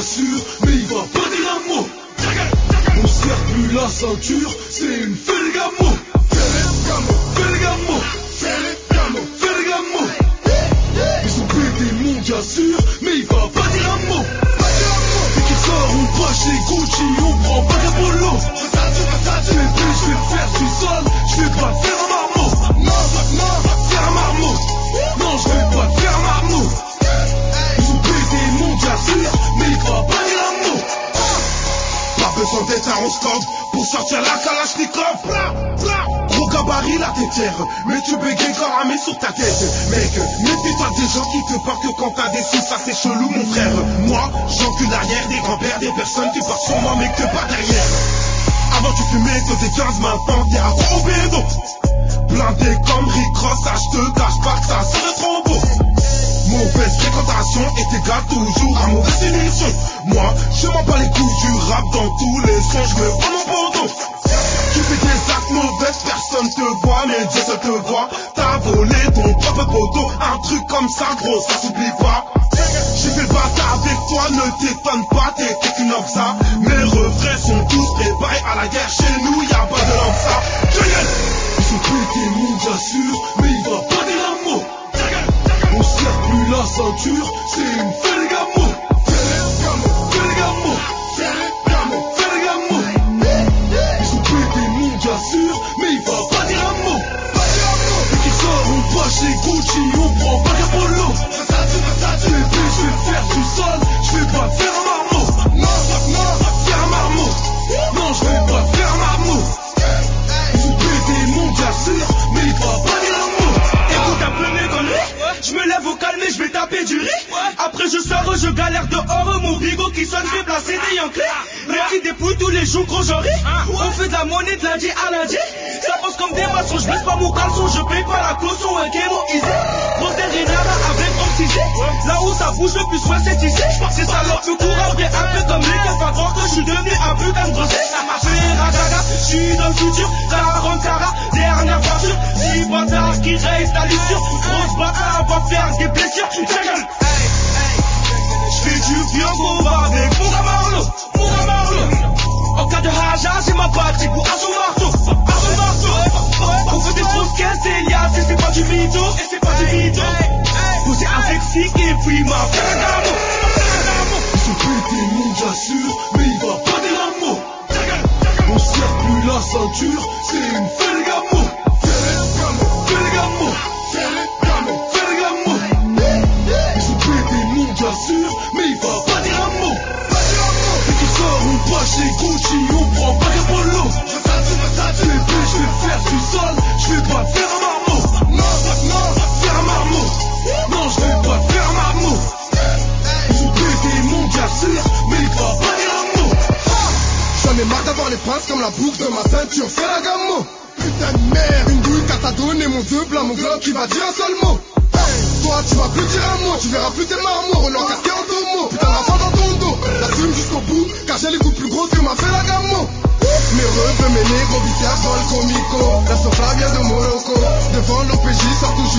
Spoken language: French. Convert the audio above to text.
sûr, mais il va pas dire un mot. On serre plus la ceinture, c'est une Ferragamo. Ferragamo, Ferragamo. Ils ont pété mon gars sûr, mais il va pas dire un mot. Et qu'il sort, on pas chez Gucci, on prend pas de polo. Je vais le faire, je suis seul, je vais pas te faire un marmot. Faire un marmot. Non, je vais pas te faire un marmot. Ils ont pété mon gars sûr, mais il va pas dire un mot. Pas besoin d'être un roscope pour sortir la Kalachnikov. Gros gabarit la tétière, mais tu bégayes quand ramé sur ta tête. Mec, méfie-toi des gens qui te parlent que quand t'as des sous, ça c'est chelou mon frère. Moi, j'encule l'arrière des grands-pères, des personnes qui partent sur moi mais que pas derrière. Avant tu fumais que t'es 15, maintenant t'es à gros bédo. Blindé comme Rick Ross, ça je te cache pas que ça serait trop beau. Mauvaise fréquentation est égale toujours à mauvaise émission. Moi, je m'en bats les couilles du rap dans tous les sons, je me prends mon bandeau. Tu fais des actes mauvais, personne te voit, mais Dieu seul te voit. T'as volé ton propre poteau, un truc comme ça gros, ça s'oublie pas. J'ai fait le bâtard avec toi, ne t'étonne pas, t'es qu'une ça. Mes refrains sont tous préparés à la guerre, chez nous y'a pas de langue ça. Ils ont pété mon gars sûr, mais il va pas dire un mot. On serre plus la ceinture, c'est une Ferragamo. Ferragamo, Ferragamo. Ils ont pété mon gars sûr, mais il va pas dire un mot. Et qu'il sort, on pas chez Gucci, on prend pas de polo. Je vais le faire tout seul, je vais pas te faire un marmot. Faire un marmot. Non, je vais pas te faire un marmot. Ils ont pété mon gars sûr, mais il va pas dire un mot. Écoute un peu mes conneries, je me lève au calme et je vais taper du riz. Après je sors, je galère dehors, mon bigot qui sonne, je vais placer des Yankees. Les petits dépouilles tous les jours, gros j'en ris. On fait de la monnaie de lundi à lundi. Ça pose comme des maçons, je baisse pas mon caleçon, je paye pas la caution, un kémo easy. Grosse derrière avec oxygène. Là où ça bouge le plus, ouais c'est ici. Ces salopes me courent après un peu comme les keufs avant que je suis devenu un putain de grossier. Ferragamo, je suis dans le futur, 40 carats, dernière voiture. 10 bâtards qui raisent la luxure. Grosse bâtard va faire des blessures. J'fais du vieux gros avec mon Gamarlo. En cas de haja, j'ai ma partie pour un son marteau. On fait des grosses caisses et liasses et c'est pas du mytho. Posé avec Sick et puis ma Ferragamo. Ils ont pété mon gars sûr, mais il va pas dire un mot. On serre plus la ceinture, c'est une Ferragamo. Ferragamo. Ils ont pété mon gars sûr, mais il va pas dire un mot. Et qu'il sort, on pas chez Gucci, on prend pas de polo. Je vais le faire tout seul, je vais pas te faire un marmot. Faire un marmot. Non, je vais pas te faire un marmot. Ils ont pété mon gars sûr, mais il va pas dire un mot. J'en ai marre d'avoir les pinces comme la boucle de ma ceinture Ferragamo. Putain de merde, une douille qu'à t'a donné mon deux blanc, mon globe qui va dire un seul mot. Toi tu vas plus dire un mot, tu verras plus tes marmots, on en casqué en tomo. Putain l'enfant dans ton dos, j'assume jusqu'au bout, car j'ai les coups plus grosses que ma Ferragamo. Mes reveux, mes négros, biceps, vol comico. La sofla vient de Morocco, devant l'OPJ sort toujours